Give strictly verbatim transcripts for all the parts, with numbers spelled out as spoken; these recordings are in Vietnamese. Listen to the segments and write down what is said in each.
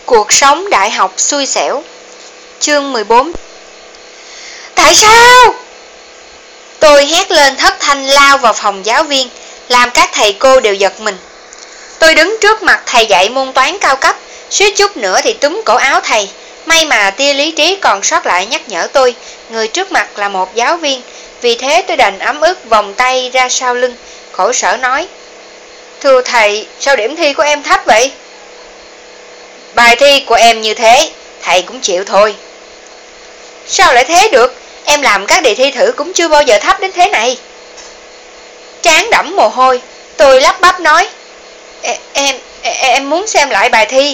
Cuộc sống đại học xui xẻo. Chương mười bốn. Tại sao? Tôi hét lên thất thanh lao vào phòng giáo viên, làm các thầy cô đều giật mình. Tôi đứng trước mặt thầy dạy môn toán cao cấp, suýt chút nữa thì túm cổ áo thầy. May mà tia lý trí còn sót lại nhắc nhở tôi, người trước mặt là một giáo viên. Vì thế tôi đành ấm ức vòng tay ra sau lưng, khổ sở nói: Thưa thầy, sao điểm thi của em thấp vậy? Bài thi của em như thế, thầy cũng chịu thôi. Sao lại thế được? Em làm các đề thi thử cũng chưa bao giờ thấp đến thế này. Trán đẫm mồ hôi, tôi lắp bắp nói: Em, em, em muốn xem lại bài thi.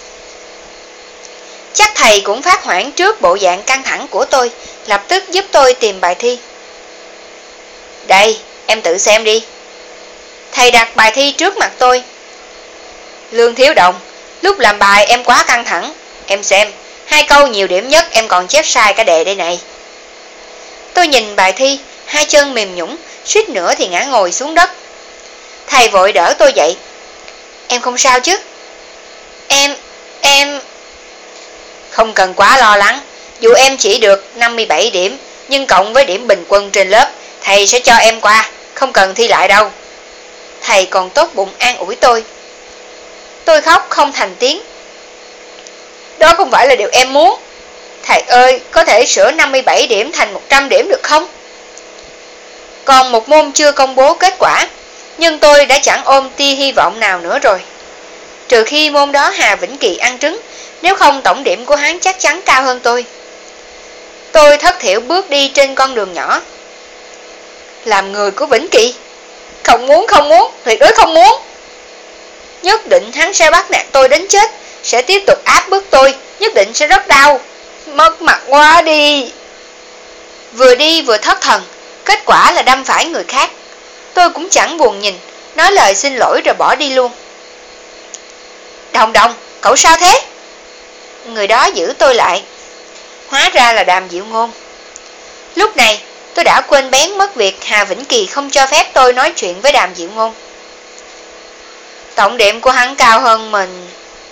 Chắc thầy cũng phát hoảng trước bộ dạng căng thẳng của tôi, lập tức giúp tôi tìm bài thi. Đây, em tự xem đi. Thầy đặt bài thi trước mặt tôi. Lương Thiếu Đồng, lúc làm bài em quá căng thẳng. Em xem, hai câu nhiều điểm nhất em còn chép sai cả đề đây này. Tôi nhìn bài thi, hai chân mềm nhũn, suýt nữa thì ngã ngồi xuống đất. Thầy vội đỡ tôi dậy. Em không sao chứ? Em, em... Không cần quá lo lắng. Dù em chỉ được năm mươi bảy điểm, nhưng cộng với điểm bình quân trên lớp, thầy sẽ cho em qua, không cần thi lại đâu. Thầy còn tốt bụng an ủi tôi. Tôi khóc không thành tiếng. Đó không phải là điều em muốn. Thầy ơi, có thể sửa năm mươi bảy điểm thành một trăm điểm được không? Còn một môn chưa công bố kết quả, nhưng tôi đã chẳng ôm tia hy vọng nào nữa rồi. Trừ khi môn đó Hà Vĩnh Kỳ ăn trứng, nếu không tổng điểm của hắn chắc chắn cao hơn tôi. Tôi thất thiểu bước đi trên con đường nhỏ. Làm người của Vĩnh Kỳ? Không muốn, không muốn, tuyệt đối không muốn. Nhất định hắn sẽ bắt nạt tôi đến chết, sẽ tiếp tục áp bức tôi, nhất định sẽ rất đau. Mất mặt quá đi. Vừa đi vừa thất thần, kết quả là đâm phải người khác. Tôi cũng chẳng buồn nhìn, nói lời xin lỗi rồi bỏ đi luôn. Đồng Đồng, cậu sao thế? Người đó giữ tôi lại. Hóa ra là Đàm Diệu Ngôn. Lúc này tôi đã quên bén mất việc Hà Vĩnh Kỳ không cho phép tôi nói chuyện với Đàm Diệu Ngôn. Tổng điểm của hắn cao hơn mình.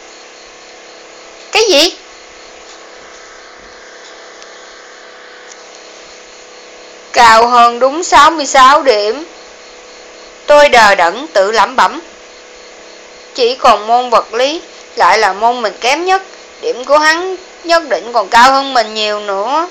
Cái gì? Cao hơn đúng sáu mươi sáu điểm. Tôi đờ đẫn tự lẩm bẩm. Chỉ còn môn vật lý, lại là môn mình kém nhất, điểm của hắn nhất định còn cao hơn mình nhiều nữa.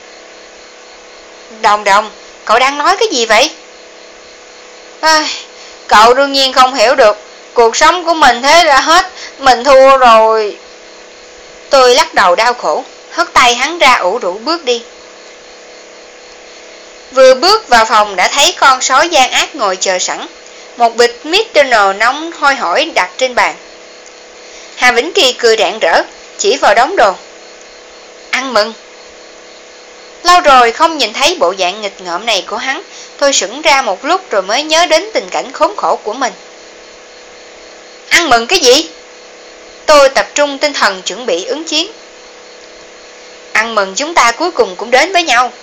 Đồng Đồng, cậu đang nói cái gì vậy? À, cậu đương nhiên không hiểu được. Cuộc sống của mình thế là hết, mình thua rồi. Tôi lắc đầu đau khổ, hất tay hắn ra ủ rũ bước đi. Vừa bước vào phòng đã thấy con sói gian ác ngồi chờ sẵn. Một bịch McDonald's nóng hôi hổi đặt trên bàn. Hà Vĩnh Kỳ cười rạng rỡ, chỉ vào đống đồ. Ăn mừng. Lâu rồi không nhìn thấy bộ dạng nghịch ngợm này của hắn, tôi sững ra một lúc rồi mới nhớ đến tình cảnh khốn khổ của mình. Ăn mừng cái gì? Tôi tập trung tinh thần chuẩn bị ứng chiến. Ăn mừng chúng ta cuối cùng cũng đến với nhau.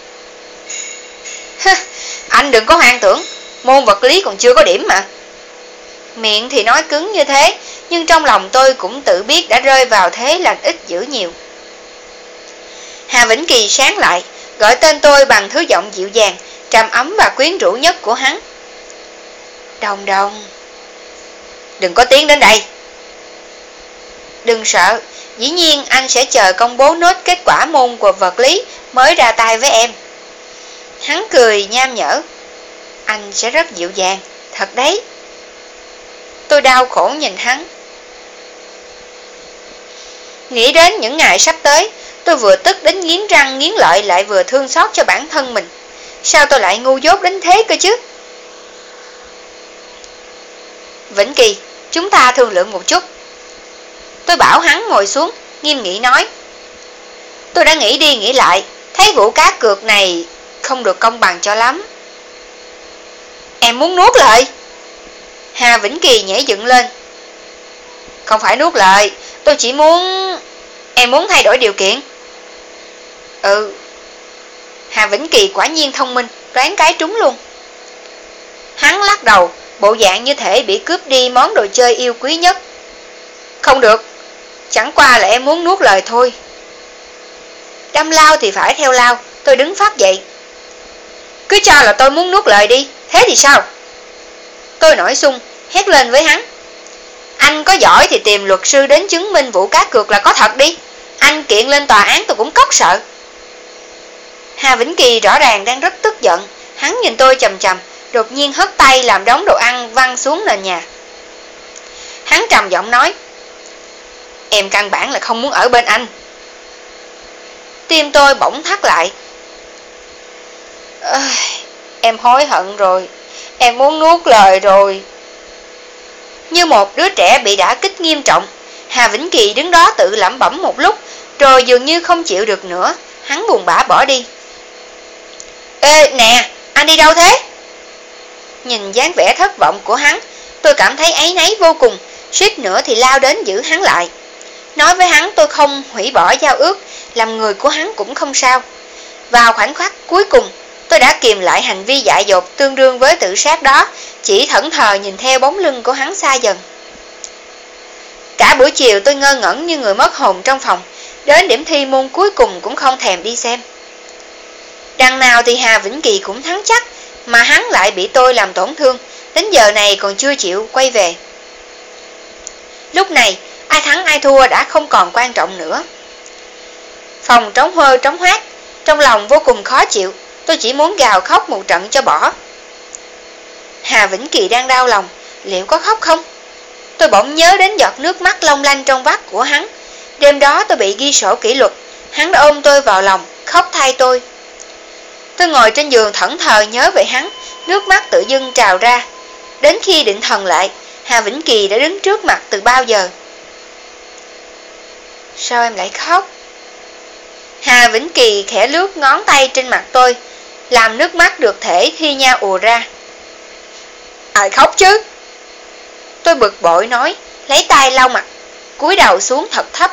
Anh đừng có hoang tưởng, môn vật lý còn chưa có điểm mà. Miệng thì nói cứng như thế, nhưng trong lòng tôi cũng tự biết đã rơi vào thế lành ít dữ nhiều. Hà Vĩnh Kỳ sáng lại, gọi tên tôi bằng thứ giọng dịu dàng, trầm ấm và quyến rũ nhất của hắn. Đồng Đồng. Đừng có tiến đến đây. Đừng sợ, dĩ nhiên anh sẽ chờ công bố nốt kết quả môn của vật lý mới ra tay với em. Hắn cười nham nhở. Anh sẽ rất dịu dàng, thật đấy. Tôi đau khổ nhìn hắn. Nghĩ đến những ngày sắp tới, tôi vừa tức đến nghiến răng nghiến lợi lại vừa thương xót cho bản thân mình. Sao tôi lại ngu dốt đến thế cơ chứ? Vĩnh Kỳ, chúng ta thương lượng một chút. Tôi bảo hắn ngồi xuống, nghiêm nghị nói. Tôi đã nghĩ đi nghĩ lại, thấy vụ cá cược này không được công bằng cho lắm. Em muốn nuốt lời? Hà Vĩnh Kỳ nhảy dựng lên. Không phải nuốt lời, tôi chỉ muốn... Em muốn thay đổi điều kiện? Ừ. Hà Vĩnh Kỳ quả nhiên thông minh, đoán cái trúng luôn. Hắn lắc đầu, bộ dạng như thể bị cướp đi món đồ chơi yêu quý nhất. Không được. Chẳng qua là em muốn nuốt lời thôi. Đâm lao thì phải theo lao, tôi đứng phát dậy. Cứ cho là tôi muốn nuốt lời đi, thế thì sao? Tôi nổi xung, hét lên với hắn. Anh có giỏi thì tìm luật sư đến chứng minh vụ cá cược là có thật đi. Anh kiện lên tòa án tôi cũng cóc sợ. Hà Vĩnh Kỳ rõ ràng đang rất tức giận. Hắn nhìn tôi chầm chầm, đột nhiên hất tay làm đống đồ ăn văng xuống nền nhà. Hắn trầm giọng nói, em căn bản là không muốn ở bên anh. Tim tôi bỗng thắt lại. À, em hối hận rồi, em muốn nuốt lời rồi. Như một đứa trẻ bị đả kích nghiêm trọng, Hà Vĩnh Kỳ đứng đó tự lẩm bẩm một lúc, rồi dường như không chịu được nữa, hắn buồn bã bỏ đi. Ê nè, anh đi đâu thế? Nhìn dáng vẻ thất vọng của hắn, tôi cảm thấy áy náy vô cùng, suýt nữa thì lao đến giữ hắn lại. Nói với hắn tôi không hủy bỏ giao ước, làm người của hắn cũng không sao. Vào khoảnh khắc cuối cùng, tôi đã kìm lại hành vi dại dột tương đương với tự sát đó, chỉ thẫn thờ nhìn theo bóng lưng của hắn xa dần. Cả buổi chiều tôi ngơ ngẩn như người mất hồn trong phòng, đến điểm thi môn cuối cùng cũng không thèm đi xem. Đằng nào thì Hà Vĩnh Kỳ cũng thắng chắc, mà hắn lại bị tôi làm tổn thương, đến giờ này còn chưa chịu quay về. Lúc này, ai thắng ai thua đã không còn quan trọng nữa. Phòng trống hơ trống hoác, trong lòng vô cùng khó chịu, tôi chỉ muốn gào khóc một trận cho bỏ. Hà Vĩnh Kỳ đang đau lòng, liệu có khóc không? Tôi bỗng nhớ đến giọt nước mắt long lanh trong vắt của hắn. Đêm đó tôi bị ghi sổ kỷ luật, hắn đã ôm tôi vào lòng, khóc thay tôi. Tôi ngồi trên giường thẫn thờ nhớ về hắn, nước mắt tự dưng trào ra. Đến khi định thần lại, Hà Vĩnh Kỳ đã đứng trước mặt từ bao giờ. Sao em lại khóc? Hà Vĩnh Kỳ khẽ lướt ngón tay trên mặt tôi, làm nước mắt được thể thi nhau ùa ra. Ai khóc chứ? Tôi bực bội nói, lấy tay lau mặt, cúi đầu xuống thật thấp.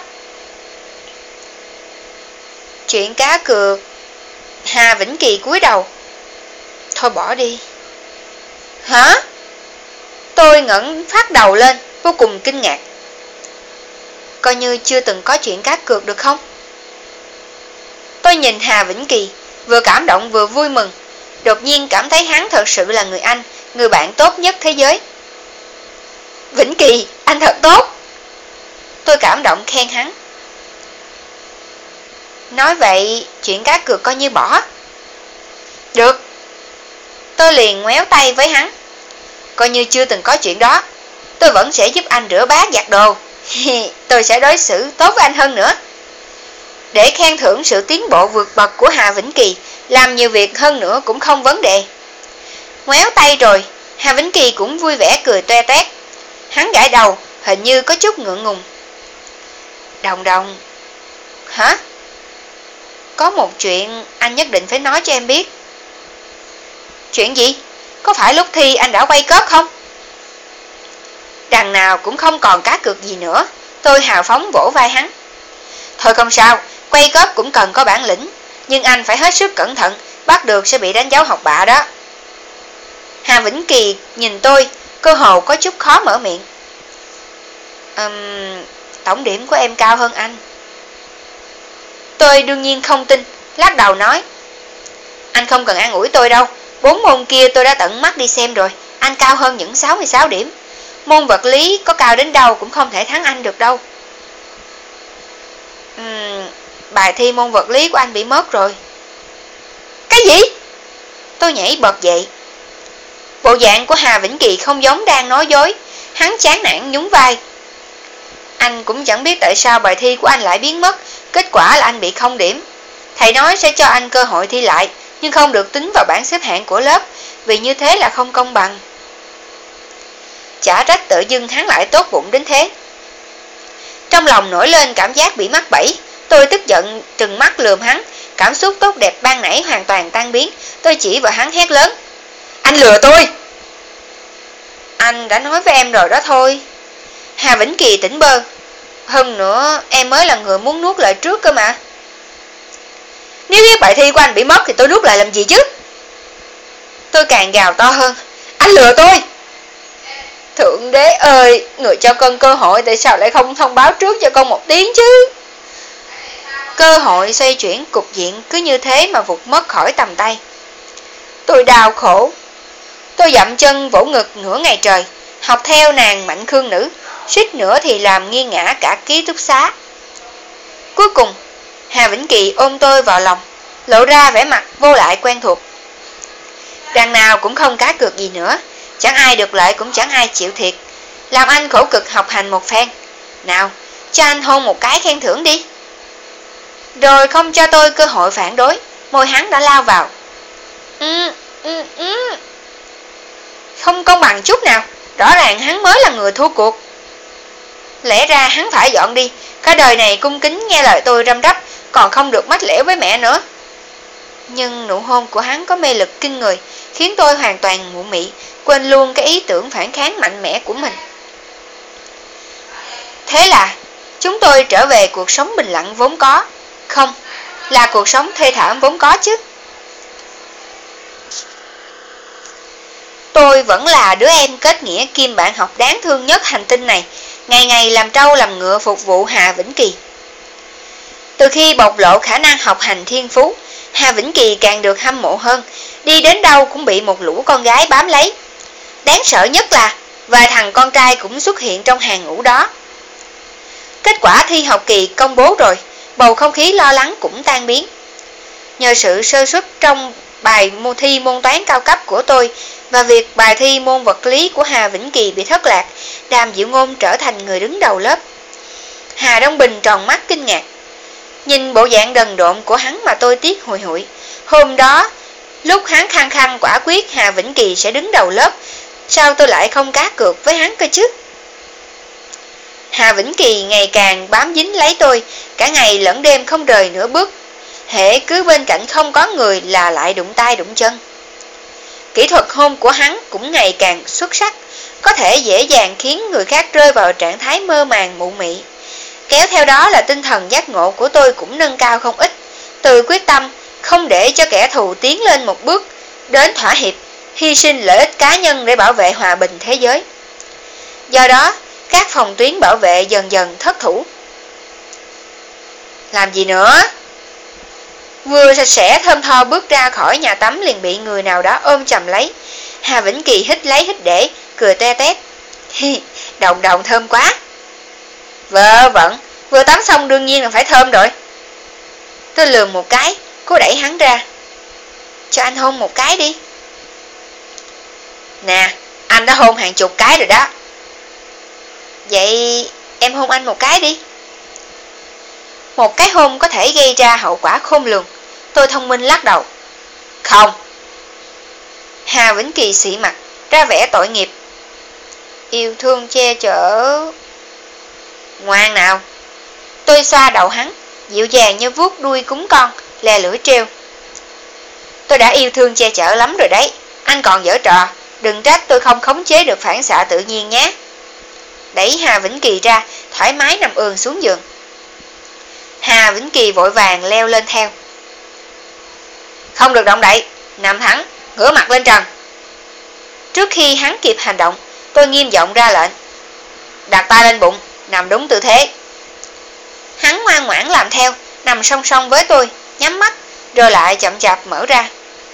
Chuyện cá cược. Hà Vĩnh Kỳ cúi đầu. Thôi bỏ đi. Hả? Tôi ngẩng phát đầu lên, vô cùng kinh ngạc. Coi như chưa từng có chuyện cá cược được không? Tôi nhìn Hà Vĩnh Kỳ, vừa cảm động vừa vui mừng, đột nhiên cảm thấy hắn thật sự là người anh, người bạn tốt nhất thế giới. Vĩnh Kỳ, anh thật tốt. Tôi cảm động khen hắn. Nói vậy, chuyện cá cược coi như bỏ. Được. Tôi liền ngoéo tay với hắn. Coi như chưa từng có chuyện đó, tôi vẫn sẽ giúp anh rửa bát giặt đồ. Tôi sẽ đối xử tốt với anh hơn nữa. Để khen thưởng sự tiến bộ vượt bậc của Hà Vĩnh Kỳ, làm nhiều việc hơn nữa cũng không vấn đề. Ngoéo tay rồi, Hà Vĩnh Kỳ cũng vui vẻ cười toe toét. Hắn gãi đầu, hình như có chút ngượng ngùng. Đồng Đồng. Hả? Có một chuyện anh nhất định phải nói cho em biết. Chuyện gì? Có phải lúc thi anh đã quay cớp không? Đằng nào cũng không còn cá cược gì nữa. Tôi hào phóng vỗ vai hắn. Thôi không sao, quay cớp cũng cần có bản lĩnh, nhưng anh phải hết sức cẩn thận, bắt được sẽ bị đánh dấu học bạ đó. Hà Vĩnh Kỳ nhìn tôi, cơ hồ có chút khó mở miệng. Uhm, tổng điểm của em cao hơn anh. Tôi đương nhiên không tin, lắc đầu nói. Anh không cần an ủi tôi đâu, bốn môn kia tôi đã tận mắt đi xem rồi, anh cao hơn những sáu mươi sáu điểm. Môn vật lý có cao đến đâu cũng không thể thắng anh được đâu. Uhm, bài thi môn vật lý của anh bị mất rồi. Cái gì? Tôi nhảy bật dậy. Bộ dạng của Hà Vĩnh Kỳ không giống đang nói dối. Hắn chán nản nhún vai. Anh cũng chẳng biết tại sao bài thi của anh lại biến mất. Kết quả là anh bị không điểm. Thầy nói sẽ cho anh cơ hội thi lại, nhưng không được tính vào bảng xếp hạng của lớp, vì như thế là không công bằng. Chả trách tự dưng hắn lại tốt bụng đến thế. Trong lòng nổi lên cảm giác bị mắc bẫy. Tôi tức giận trừng mắt lườm hắn. Cảm xúc tốt đẹp ban nãy hoàn toàn tan biến. Tôi chỉ vào hắn hét lớn. Anh lừa tôi. Anh đã nói với em rồi đó thôi. Hà Vĩnh Kỳ tỉnh bơ. Hơn nữa em mới là người muốn nuốt lời trước cơ mà. Nếu biết bài thi của anh bị mất thì tôi nuốt lại làm gì chứ? Tôi càng gào to hơn. Anh lừa tôi. Thượng đế ơi, người cho con cơ hội tại sao lại không thông báo trước cho con một tiếng chứ? Cơ hội xoay chuyển cục diện cứ như thế mà vụt mất khỏi tầm tay. Tôi đau khổ. Tôi dậm chân vỗ ngực nửa ngày trời, học theo nàng Mạnh Khương Nữ, suýt nữa thì làm nghiêng ngã cả ký túc xá. Cuối cùng, Hà Vĩnh Kỳ ôm tôi vào lòng, lộ ra vẻ mặt vô lại quen thuộc. Đằng nào cũng không cá cược gì nữa, chẳng ai được lợi cũng chẳng ai chịu thiệt. Làm anh khổ cực học hành một phen. Nào, cho anh hôn một cái khen thưởng đi. Rồi không cho tôi cơ hội phản đối, môi hắn đã lao vào. Ừ, ừ, ừ. Không công bằng chút nào, rõ ràng hắn mới là người thua cuộc. Lẽ ra hắn phải dọn đi, cả đời này cung kính nghe lời tôi răm rắp, còn không được mách lẻo với mẹ nữa. Nhưng nụ hôn của hắn có mê lực kinh người, khiến tôi hoàn toàn mụ mị, quên luôn cái ý tưởng phản kháng mạnh mẽ của mình. Thế là chúng tôi trở về cuộc sống bình lặng vốn có. Không, là cuộc sống thê thảm vốn có chứ. Tôi vẫn là đứa em kết nghĩa kim bạn học đáng thương nhất hành tinh này, ngày ngày làm trâu làm ngựa phục vụ Hà Vĩnh Kỳ. Từ khi bộc lộ khả năng học hành thiên phú, Hà Vĩnh Kỳ càng được hâm mộ hơn, đi đến đâu cũng bị một lũ con gái bám lấy. Đáng sợ nhất là vài thằng con trai cũng xuất hiện trong hàng ngũ đó. Kết quả thi học kỳ công bố rồi, bầu không khí lo lắng cũng tan biến. Nhờ sự sơ suất trong bài môn thi môn toán cao cấp của tôi và việc bài thi môn vật lý của Hà Vĩnh Kỳ bị thất lạc, Đàm Diệu Ngôn trở thành người đứng đầu lớp. Hà Đông Bình tròn mắt kinh ngạc. Nhìn bộ dạng đần độn của hắn mà tôi tiếc hùi hụi. Hôm đó, lúc hắn khăng khăng quả quyết Hà Vĩnh Kỳ sẽ đứng đầu lớp, sao tôi lại không cá cược với hắn cơ chứ? Hà Vĩnh Kỳ ngày càng bám dính lấy tôi, cả ngày lẫn đêm không rời nửa bước. Hễ cứ bên cạnh không có người là lại đụng tay đụng chân. Kỹ thuật hôn của hắn cũng ngày càng xuất sắc, có thể dễ dàng khiến người khác rơi vào trạng thái mơ màng mụ mị. Kéo theo đó là tinh thần giác ngộ của tôi cũng nâng cao không ít, từ quyết tâm không để cho kẻ thù tiến lên một bước, đến thỏa hiệp, hy sinh lợi ích cá nhân để bảo vệ hòa bình thế giới. Do đó, các phòng tuyến bảo vệ dần dần thất thủ. Làm gì nữa? Vừa sạch sẽ thơm tho bước ra khỏi nhà tắm liền bị người nào đó ôm chầm lấy. Hà Vĩnh Kỳ hít lấy hít để, cười te tét. Hi, đồng đồng thơm quá. Vợ vẩn, vừa tắm xong đương nhiên là phải thơm rồi. Tôi lườm một cái, cố đẩy hắn ra. Cho anh hôn một cái đi. Nè, anh đã hôn hàng chục cái rồi đó. Vậy em hôn anh một cái đi. Một cái hôn có thể gây ra hậu quả khôn lường. Tôi thông minh lắc đầu. Không. Hà Vĩnh Kỳ xị mặt, ra vẻ tội nghiệp. Yêu thương che chở. Ngoan nào. Tôi xoa đầu hắn, dịu dàng như vuốt đuôi cúng con, lè lưỡi trêu. Tôi đã yêu thương che chở lắm rồi đấy, anh còn giở trò, đừng trách tôi không khống chế được phản xạ tự nhiên nhé. Đẩy Hà Vĩnh Kỳ ra, thoải mái nằm ườn xuống giường. Hà Vĩnh Kỳ vội vàng leo lên theo. Không được động đậy, nằm thẳng, ngửa mặt lên trần. Trước khi hắn kịp hành động, tôi nghiêm giọng ra lệnh. Đặt tay lên bụng, nằm đúng tư thế. Hắn ngoan ngoãn làm theo, nằm song song với tôi, nhắm mắt, rồi lại chậm chạp mở ra.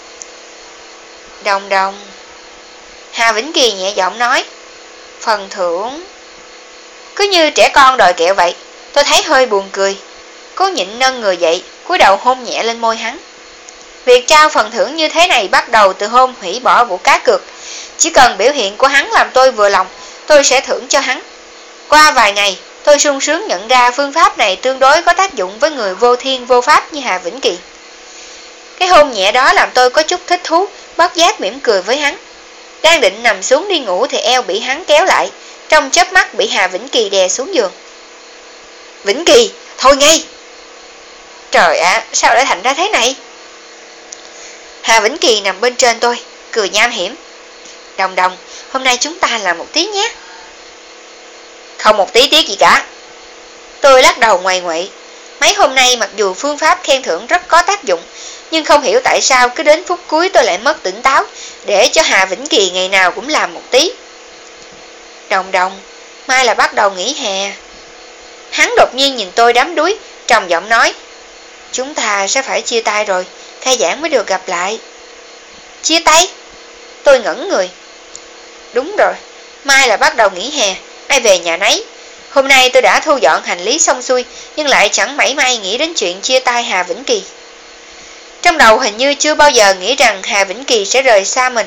Đồng đồng. Hà Vĩnh Kỳ nhẹ giọng nói. Phần thưởng. Cứ như trẻ con đòi kẹo vậy, tôi thấy hơi buồn cười. Cố nhịn nâng người dậy, cúi đầu hôn nhẹ lên môi hắn. Việc trao phần thưởng như thế này bắt đầu từ hôm hủy bỏ vụ cá cược. Chỉ cần biểu hiện của hắn làm tôi vừa lòng, tôi sẽ thưởng cho hắn. Qua vài ngày, tôi sung sướng nhận ra phương pháp này tương đối có tác dụng với người vô thiên vô pháp như Hà Vĩnh Kỳ. Cái hôn nhẹ đó làm tôi có chút thích thú, bất giác mỉm cười với hắn. Đang định nằm xuống đi ngủ thì eo bị hắn kéo lại, trong chớp mắt bị Hà Vĩnh Kỳ đè xuống giường. Vĩnh Kỳ, thôi ngay! Trời ạ, à, sao lại thành ra thế này? Hà Vĩnh Kỳ nằm bên trên tôi, cười nham hiểm. Đồng đồng, hôm nay chúng ta làm một tí nhé. Không một tí tiếc gì cả. Tôi lắc đầu ngoài ngoậy. Mấy hôm nay mặc dù phương pháp khen thưởng rất có tác dụng, nhưng không hiểu tại sao cứ đến phút cuối tôi lại mất tỉnh táo, để cho Hà Vĩnh Kỳ ngày nào cũng làm một tí. Đồng Đồng, mai là bắt đầu nghỉ hè. Hắn đột nhiên nhìn tôi đắm đuối, trầm giọng nói, chúng ta sẽ phải chia tay rồi, khai giảng mới được gặp lại. Chia tay? Tôi ngẩn người. Đúng rồi, mai là bắt đầu nghỉ hè, ai về nhà nấy. Hôm nay tôi đã thu dọn hành lý xong xuôi, nhưng lại chẳng mảy may nghĩ đến chuyện chia tay Hà Vĩnh Kỳ. Trong đầu hình như chưa bao giờ nghĩ rằng Hà Vĩnh Kỳ sẽ rời xa mình.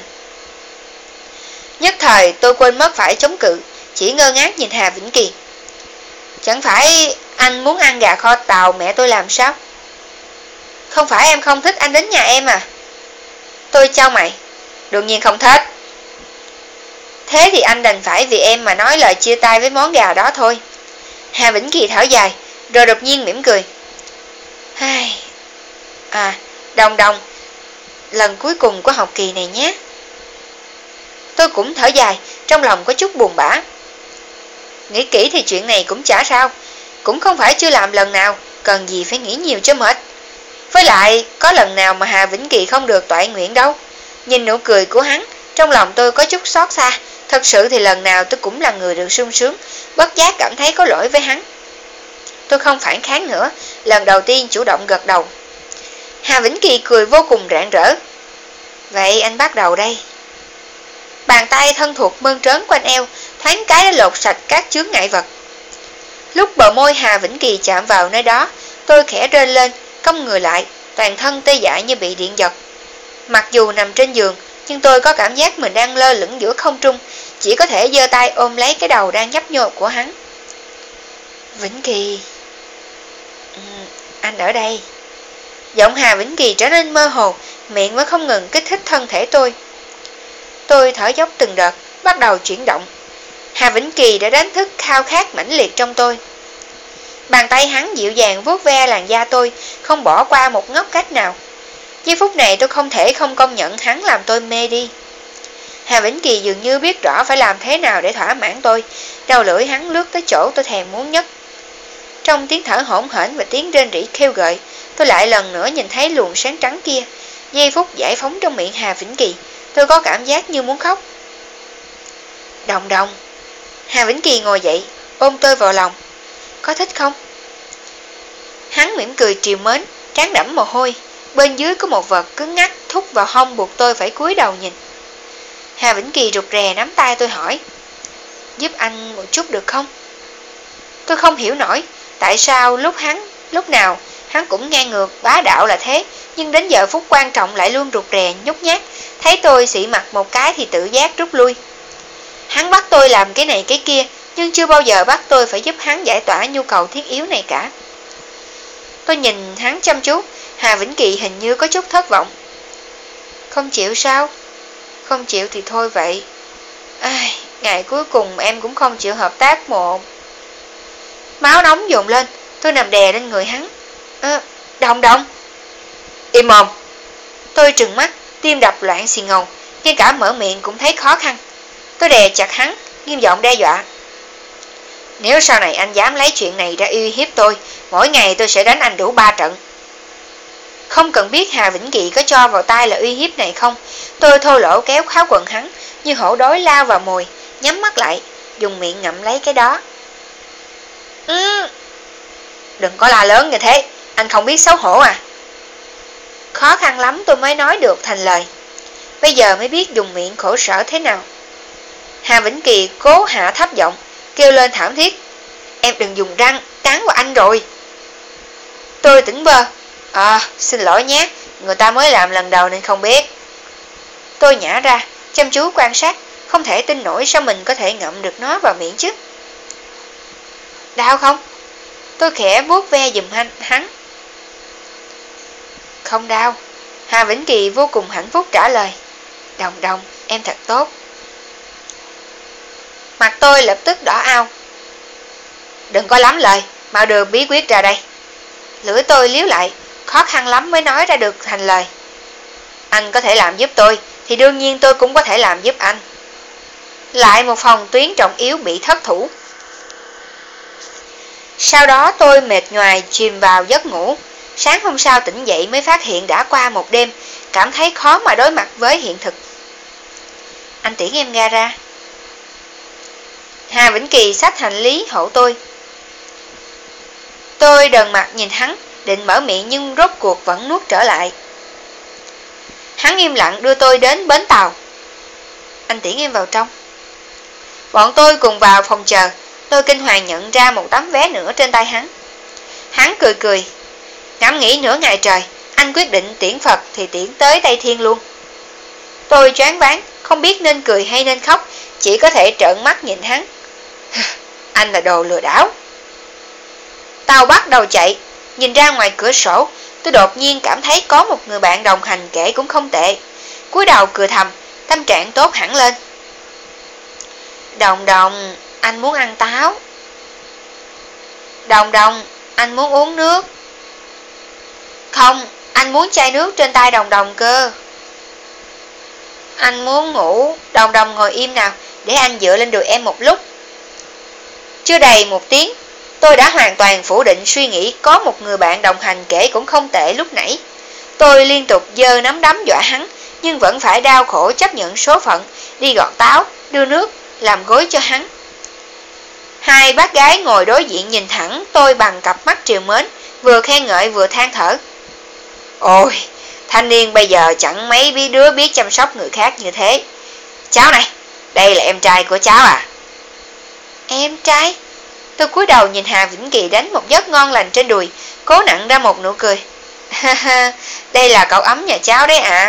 Nhất thời tôi quên mất phải chống cự, chỉ ngơ ngác nhìn Hà Vĩnh Kỳ. Chẳng phải anh muốn ăn gà kho tàu mẹ tôi làm sao? Không phải em không thích anh đến nhà em à? Tôi chau mày. Đương nhiên không thích. Thế thì anh đành phải vì em mà nói lời chia tay với món gà đó thôi. Hà Vĩnh Kỳ thở dài, rồi đột nhiên mỉm cười. Hai, à, Đồng Đồng, lần cuối cùng của học kỳ này nhé. Tôi cũng thở dài, trong lòng có chút buồn bã. Nghĩ kỹ thì chuyện này cũng chả sao, cũng không phải chưa làm lần nào, cần gì phải nghĩ nhiều cho mệt. Với lại, có lần nào mà Hà Vĩnh Kỳ không được toại nguyện đâu. Nhìn nụ cười của hắn, trong lòng tôi có chút xót xa. Thật sự thì lần nào tôi cũng là người được sung sướng, bất giác cảm thấy có lỗi với hắn. Tôi không phản kháng nữa, lần đầu tiên chủ động gật đầu. Hà Vĩnh Kỳ cười vô cùng rạng rỡ. Vậy anh bắt đầu đây. Bàn tay thân thuộc mơn trớn quanh eo, thoáng cái đã lột sạch các chướng ngại vật. Lúc bờ môi Hà Vĩnh Kỳ chạm vào nơi đó, tôi khẽ rên lên, cong người lại, toàn thân tê dại như bị điện giật. Mặc dù nằm trên giường, nhưng tôi có cảm giác mình đang lơ lửng giữa không trung, chỉ có thể giơ tay ôm lấy cái đầu đang nhấp nhô của hắn. Vĩnh Kỳ, ừ, anh ở đây. Giọng Hà Vĩnh Kỳ trở nên mơ hồ, miệng vẫn không ngừng kích thích thân thể tôi. Tôi thở dốc từng đợt, bắt đầu chuyển động. Hà Vĩnh Kỳ đã đánh thức khao khát mãnh liệt trong tôi. Bàn tay hắn dịu dàng vuốt ve làn da tôi, không bỏ qua một ngóc cách nào. Giây phút này tôi không thể không công nhận hắn làm tôi mê đi. Hà Vĩnh Kỳ dường như biết rõ phải làm thế nào để thỏa mãn tôi. Đầu lưỡi hắn lướt tới chỗ tôi thèm muốn nhất. Trong tiếng thở hổn hển và tiếng rên rỉ kêu gợi, tôi lại lần nữa nhìn thấy luồng sáng trắng kia. Giây phút giải phóng trong miệng Hà Vĩnh Kỳ, tôi có cảm giác như muốn khóc. Đồng Đồng. Hà Vĩnh Kỳ ngồi dậy, ôm tôi vào lòng. Có thích không? Hắn mỉm cười trìu mến, trán đẫm mồ hôi. Bên dưới có một vật cứng ngắc thúc vào hông buộc tôi phải cúi đầu nhìn. Hà Vĩnh Kỳ rụt rè nắm tay tôi hỏi, giúp anh một chút được không? Tôi không hiểu nổi tại sao lúc hắn, lúc nào hắn cũng ngang ngược bá đạo là thế, nhưng đến giờ phút quan trọng lại luôn rụt rè nhút nhát. Thấy tôi xị mặt một cái thì tự giác rút lui. Hắn bắt tôi làm cái này cái kia, nhưng chưa bao giờ bắt tôi phải giúp hắn giải tỏa nhu cầu thiết yếu này cả. Tôi nhìn hắn chăm chú. Hà Vĩnh Kỳ hình như có chút thất vọng. Không chịu sao? Không chịu thì thôi vậy. Ai, ngày cuối cùng em cũng không chịu hợp tác một. Máu nóng dồn lên, tôi nằm đè lên người hắn. À, Đồng Đồng. Im mồm. Tôi trừng mắt, tim đập loạn xì ngầu, ngay cả mở miệng cũng thấy khó khăn. Tôi đè chặt hắn, nghiêm giọng đe dọa. Nếu sau này anh dám lấy chuyện này ra uy hiếp tôi, mỗi ngày tôi sẽ đánh anh đủ ba trận. Không cần biết Hà Vĩnh Kỳ có cho vào tai là uy hiếp này không, tôi thô lỗ kéo kháo quần hắn, như hổ đói lao vào mồi, nhắm mắt lại, dùng miệng ngậm lấy cái đó. Ừ. Đừng có la lớn như thế, anh không biết xấu hổ à? Khó khăn lắm tôi mới nói được thành lời. Bây giờ mới biết dùng miệng khổ sở thế nào. Hà Vĩnh Kỳ cố hạ thấp giọng, kêu lên thảm thiết. Em đừng dùng răng, cắn vào anh rồi. Tôi tỉnh bơ. À, xin lỗi nhé, người ta mới làm lần đầu nên không biết. Tôi nhả ra, chăm chú quan sát, không thể tin nổi sao mình có thể ngậm được nó vào miệng chứ. Đau không? Tôi khẽ vuốt ve giùm hắn. Không đau. Hà Vĩnh Kỳ vô cùng hạnh phúc trả lời. Đồng Đồng, em thật tốt. Mặt tôi lập tức đỏ ao. Đừng có lắm lời, mau đưa bí quyết ra đây. Lưỡi tôi liếu lại, khó khăn lắm mới nói ra được thành lời. Anh có thể làm giúp tôi, thì đương nhiên tôi cũng có thể làm giúp anh. Lại một phòng tuyến trọng yếu bị thất thủ. Sau đó tôi mệt nhoài chìm vào giấc ngủ. Sáng hôm sau tỉnh dậy mới phát hiện đã qua một đêm, cảm thấy khó mà đối mặt với hiện thực. Anh tiễn em ra ra. Hà Vĩnh Kỳ xách hành lý hộ tôi. Tôi đần mặt nhìn hắn, định mở miệng nhưng rốt cuộc vẫn nuốt trở lại. Hắn im lặng đưa tôi đến bến tàu. Anh tiễn em vào trong. Bọn tôi cùng vào phòng chờ. Tôi kinh hoàng nhận ra một tấm vé nữa trên tay hắn. Hắn cười cười. Ngẫm nghĩ nửa ngày trời, anh quyết định tiễn Phật thì tiễn tới Tây Thiên luôn. Tôi choáng váng, không biết nên cười hay nên khóc, chỉ có thể trợn mắt nhìn hắn. Anh là đồ lừa đảo. Tàu bắt đầu chạy. Nhìn ra ngoài cửa sổ, tôi đột nhiên cảm thấy có một người bạn đồng hành kể cũng không tệ. Cúi đầu cười thầm, tâm trạng tốt hẳn lên. Đồng đồng, anh muốn ăn táo. Đồng đồng, anh muốn uống nước. Không, anh muốn chai nước trên tay đồng đồng cơ. Anh muốn ngủ. Đồng đồng ngồi im nào, để anh dựa lên đùi em một lúc. Chưa đầy một tiếng, tôi đã hoàn toàn phủ định suy nghĩ có một người bạn đồng hành kể cũng không tệ lúc nãy. Tôi liên tục giơ nắm đấm dọa hắn, nhưng vẫn phải đau khổ chấp nhận số phận, đi gọt táo, đưa nước, làm gối cho hắn. Hai bác gái ngồi đối diện nhìn thẳng tôi bằng cặp mắt trìu mến, vừa khen ngợi vừa than thở. Ôi, thanh niên bây giờ chẳng mấy biết đứa biết chăm sóc người khác như thế. Cháu này, đây là em trai của cháu à? Em trai? Tôi cúi đầu nhìn Hà Vĩnh Kỳ đánh một giấc ngon lành trên đùi, cố nặn ra một nụ cười. Ha ha, đây là cậu ấm nhà cháu đấy ạ. À.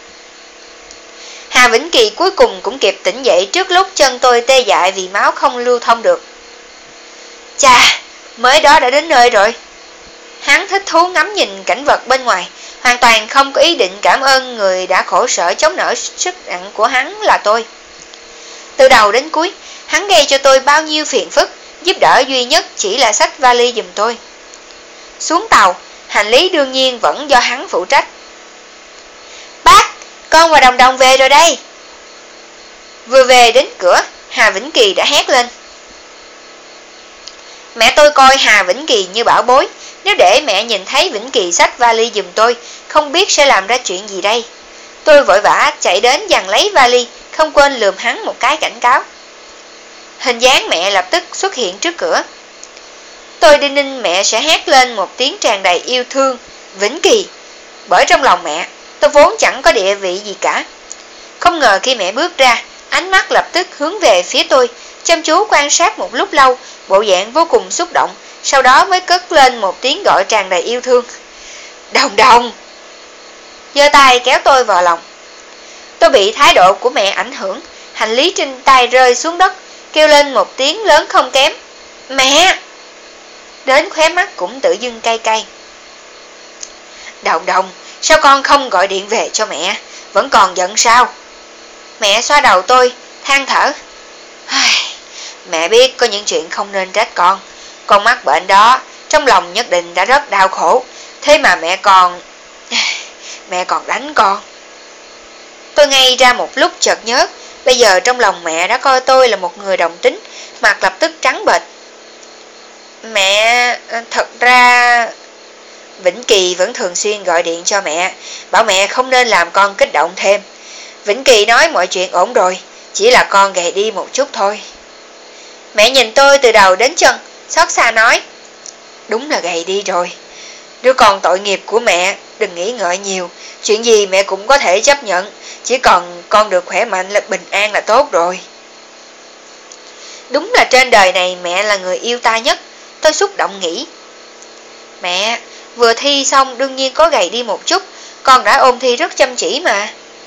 Hà Vĩnh Kỳ cuối cùng cũng kịp tỉnh dậy trước lúc chân tôi tê dại vì máu không lưu thông được. Chà, mới đó đã đến nơi rồi. Hắn thích thú ngắm nhìn cảnh vật bên ngoài, hoàn toàn không có ý định cảm ơn người đã khổ sở chống nở sức nặng của hắn là tôi. Từ đầu đến cuối, hắn gây cho tôi bao nhiêu phiền phức, giúp đỡ duy nhất chỉ là xách vali giùm tôi. Xuống tàu, hành lý đương nhiên vẫn do hắn phụ trách. Bác, con và đồng đồng về rồi đây. Vừa về đến cửa, Hà Vĩnh Kỳ đã hét lên. Mẹ tôi coi Hà Vĩnh Kỳ như bảo bối, nếu để mẹ nhìn thấy Vĩnh Kỳ xách vali giùm tôi, không biết sẽ làm ra chuyện gì đây. Tôi vội vã chạy đến giằng lấy vali, không quên lườm hắn một cái cảnh cáo. Hình dáng mẹ lập tức xuất hiện trước cửa. Tôi đinh ninh mẹ sẽ hét lên một tiếng tràn đầy yêu thương, Vĩnh Kỳ. Bởi trong lòng mẹ, tôi vốn chẳng có địa vị gì cả. Không ngờ khi mẹ bước ra, ánh mắt lập tức hướng về phía tôi, chăm chú quan sát một lúc lâu, bộ dạng vô cùng xúc động, sau đó mới cất lên một tiếng gọi tràn đầy yêu thương. Đồng đồng! Giơ tay kéo tôi vào lòng. Tôi bị thái độ của mẹ ảnh hưởng, hành lý trên tay rơi xuống đất, kêu lên một tiếng lớn không kém. Mẹ! Đến khóe mắt cũng tự dưng cay cay. Đồng đồng, sao con không gọi điện về cho mẹ? Vẫn còn giận sao? Mẹ xoa đầu tôi, than thở. Mẹ biết có những chuyện không nên trách con. Con mắc bệnh đó, trong lòng nhất định đã rất đau khổ. Thế mà mẹ còn... Mẹ còn đánh con. Tôi ngay ra một lúc chợt nhớ, bây giờ trong lòng mẹ đã coi tôi là một người đồng tính, mặt lập tức trắng bệch. Mẹ... thật ra... Vĩnh Kỳ vẫn thường xuyên gọi điện cho mẹ, bảo mẹ không nên làm con kích động thêm. Vĩnh Kỳ nói mọi chuyện ổn rồi, chỉ là con gầy đi một chút thôi. Mẹ nhìn tôi từ đầu đến chân, xót xa nói. Đúng là gầy đi rồi. Đứa con tội nghiệp của mẹ, đừng nghĩ ngợi nhiều, chuyện gì mẹ cũng có thể chấp nhận, chỉ cần con được khỏe mạnh là bình an là tốt rồi. Đúng là trên đời này mẹ là người yêu ta nhất, tôi xúc động nghĩ. Mẹ, vừa thi xong đương nhiên có gầy đi một chút, con đã ôn thi rất chăm chỉ mà.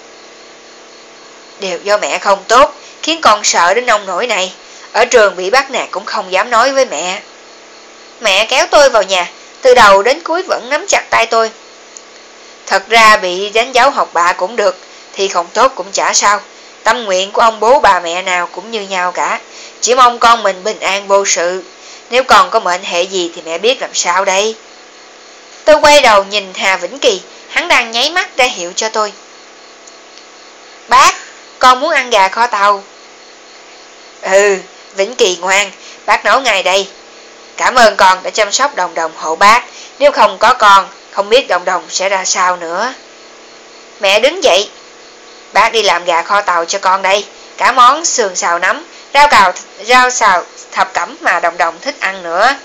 Đều do mẹ không tốt, khiến con sợ đến nông nỗi này. Ở trường bị bắt nạt cũng không dám nói với mẹ. Mẹ kéo tôi vào nhà, từ đầu đến cuối vẫn nắm chặt tay tôi. Thật ra bị đánh dấu học bạ cũng được, thì không tốt cũng chả sao. Tâm nguyện của ông bố bà mẹ nào cũng như nhau cả, chỉ mong con mình bình an vô sự. Nếu còn có mệnh hệ gì thì mẹ biết làm sao đây. Tôi quay đầu nhìn Hà Vĩnh Kỳ, hắn đang nháy mắt ra hiệu cho tôi. Bác, con muốn ăn gà kho tàu. Ừ, Vĩnh Kỳ ngoan, bác nấu ngay đây. Cảm ơn con đã chăm sóc đồng đồng hộ bác, nếu không có con, không biết đồng đồng sẽ ra sao nữa. Mẹ đứng dậy. Bác đi làm gà kho tàu cho con đây, cả món sườn xào nấm, rau cào, rau xào thập cẩm mà Đồng Đồng thích ăn nữa.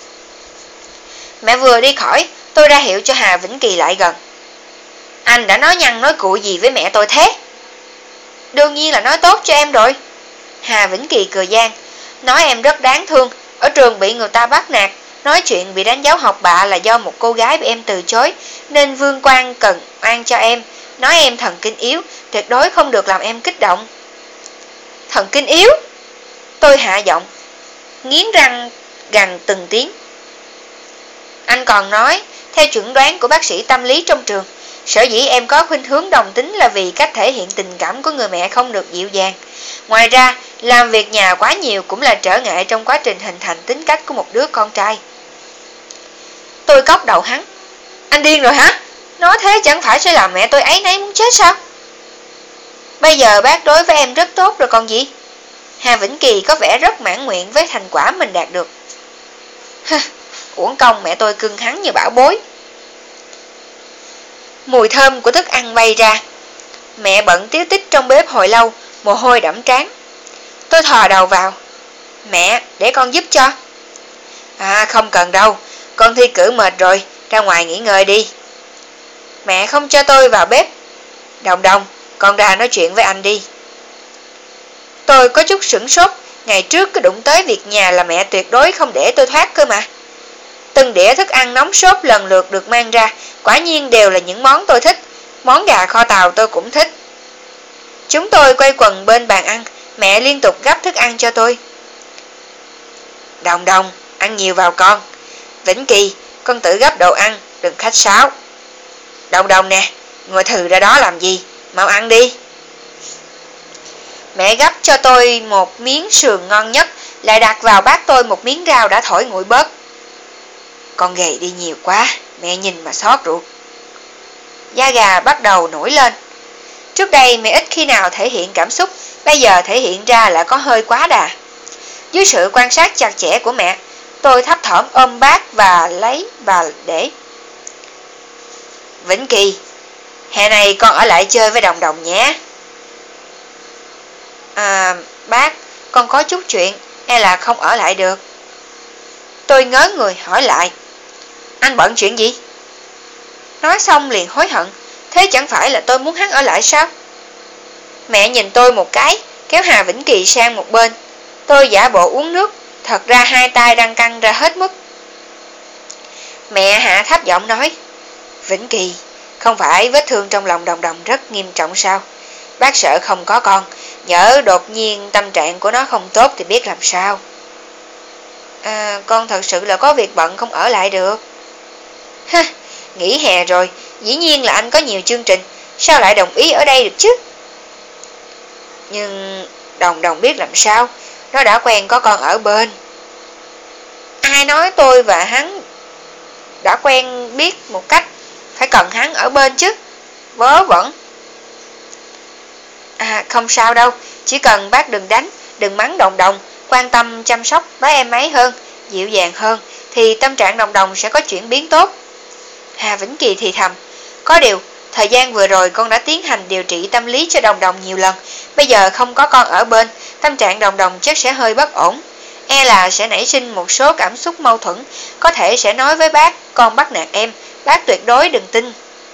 Mẹ vừa đi khỏi, tôi ra hiệu cho Hà Vĩnh Kỳ lại gần. Anh đã nói nhăn nói cuội gì với mẹ tôi thế? Đương nhiên là nói tốt cho em rồi. Hà Vĩnh Kỳ cười gian, nói em rất đáng thương, ở trường bị người ta bắt nạt, nói chuyện bị đánh dấu học bạ là do một cô gái bị em từ chối, nên Vương Quang cần oan cho em, nói em thần kinh yếu, tuyệt đối không được làm em kích động. Thần kinh yếu? Tôi hạ giọng, nghiến răng gằn từng tiếng. Anh còn nói, theo chuẩn đoán của bác sĩ tâm lý trong trường, sở dĩ em có khuynh hướng đồng tính là vì cách thể hiện tình cảm của người mẹ không được dịu dàng. Ngoài ra, làm việc nhà quá nhiều cũng là trở ngại trong quá trình hình thành tính cách của một đứa con trai. Tôi cốc đầu hắn. Anh điên rồi hả? Nói thế chẳng phải sẽ làm mẹ tôi áy náy muốn chết sao? Bây giờ bác đối với em rất tốt rồi còn gì? Hà Vĩnh Kỳ có vẻ rất mãn nguyện với thành quả mình đạt được. Hừ, uổng công mẹ tôi cưng hắn như bảo bối. Mùi thơm của thức ăn bay ra. Mẹ bận tiếu tích trong bếp hồi lâu, mồ hôi đẫm trán. Tôi thò đầu vào. Mẹ, để con giúp cho. À không cần đâu, con thi cử mệt rồi, ra ngoài nghỉ ngơi đi. Mẹ không cho tôi vào bếp. Đồng Đồng, con ra nói chuyện với anh đi. Tôi có chút sửng sốt, ngày trước cứ đụng tới việc nhà là mẹ tuyệt đối không để tôi thoát cơ mà. Từng đĩa thức ăn nóng sốt lần lượt được mang ra, quả nhiên đều là những món tôi thích, món gà kho tàu tôi cũng thích. Chúng tôi quay quần bên bàn ăn, mẹ liên tục gắp thức ăn cho tôi. Đồng Đồng, ăn nhiều vào con. Vĩnh Kỳ, con tự gắp đồ ăn, đừng khách sáo. Đồng Đồng nè, ngồi thừ ra đó làm gì, mau ăn đi. Mẹ gắp cho tôi một miếng sườn ngon nhất, lại đặt vào bát tôi một miếng rau đã thổi nguội bớt. Con gầy đi nhiều quá, mẹ nhìn mà xót ruột. Da gà bắt đầu nổi lên. Trước đây mẹ ít khi nào thể hiện cảm xúc, bây giờ thể hiện ra là có hơi quá đà. Dưới sự quan sát chặt chẽ của mẹ, tôi thấp thỏm ôm bát và lấy và để. Vĩnh Kỳ, hè này con ở lại chơi với Đồng Đồng nhé. À, bác, con có chút chuyện, e là không ở lại được. Tôi ngớ người hỏi lại. Anh bận chuyện gì? Nói xong liền hối hận, thế chẳng phải là tôi muốn hắn ở lại sao? Mẹ nhìn tôi một cái, kéo Hà Vĩnh Kỳ sang một bên. Tôi giả bộ uống nước, thật ra hai tay đang căng ra hết mức. Mẹ hạ thấp giọng nói, Vĩnh Kỳ, không phải vết thương trong lòng Đồng Đồng rất nghiêm trọng sao? Bác sợ không có con, nhỡ đột nhiên tâm trạng của nó không tốt thì biết làm sao. À, con thật sự là có việc bận không ở lại được. Ha, nghỉ hè rồi, dĩ nhiên là anh có nhiều chương trình, sao lại đồng ý ở đây được chứ? Nhưng Đồng Đồng biết làm sao, nó đã quen có con ở bên. Ai nói tôi và hắn đã quen biết một cách phải cần hắn ở bên chứ? Vớ vẩn. À không sao đâu, chỉ cần bác đừng đánh, đừng mắng Đồng Đồng, quan tâm chăm sóc với em ấy hơn, dịu dàng hơn, thì tâm trạng Đồng Đồng sẽ có chuyển biến tốt. Hà Vĩnh Kỳ thì thầm, có điều, thời gian vừa rồi con đã tiến hành điều trị tâm lý cho Đồng Đồng nhiều lần, bây giờ không có con ở bên, tâm trạng Đồng Đồng chắc sẽ hơi bất ổn, e là sẽ nảy sinh một số cảm xúc mâu thuẫn, có thể sẽ nói với bác, con bắt nạt em, bác tuyệt đối đừng tin.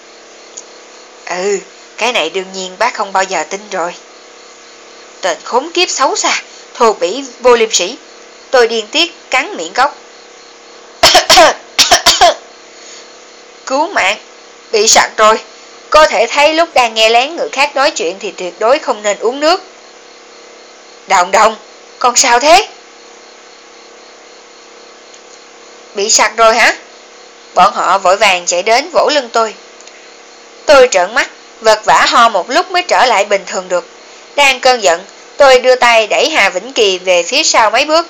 Ừ, cái này đương nhiên bác không bao giờ tin rồi. Tên khốn kiếp xấu xa, thô bỉ vô liêm sỉ. Tôi điên tiết cắn miệng cốc. Cứu mạng, bị sặc rồi. Có thể thấy lúc đang nghe lén người khác nói chuyện thì tuyệt đối không nên uống nước. Đồng Đồng, con sao thế? Bị sặc rồi hả? Bọn họ vội vàng chạy đến vỗ lưng tôi. Tôi trợn mắt, vật vã ho một lúc mới trở lại bình thường được. Đang cơn giận, tôi đưa tay đẩy Hà Vĩnh Kỳ về phía sau mấy bước.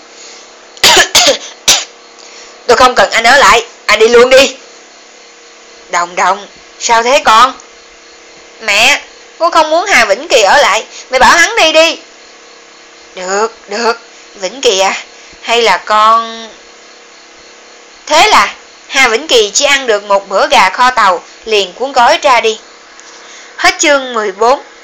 Tôi không cần anh ở lại, anh đi luôn đi. Đồng Đồng, sao thế con? Mẹ, con không muốn Hà Vĩnh Kỳ ở lại, mẹ bảo hắn đi đi. Được, được, Vĩnh Kỳ à, hay là con... Thế là Hà Vĩnh Kỳ chỉ ăn được một bữa gà kho tàu, liền cuốn gói ra đi. Hết chương mười bốn.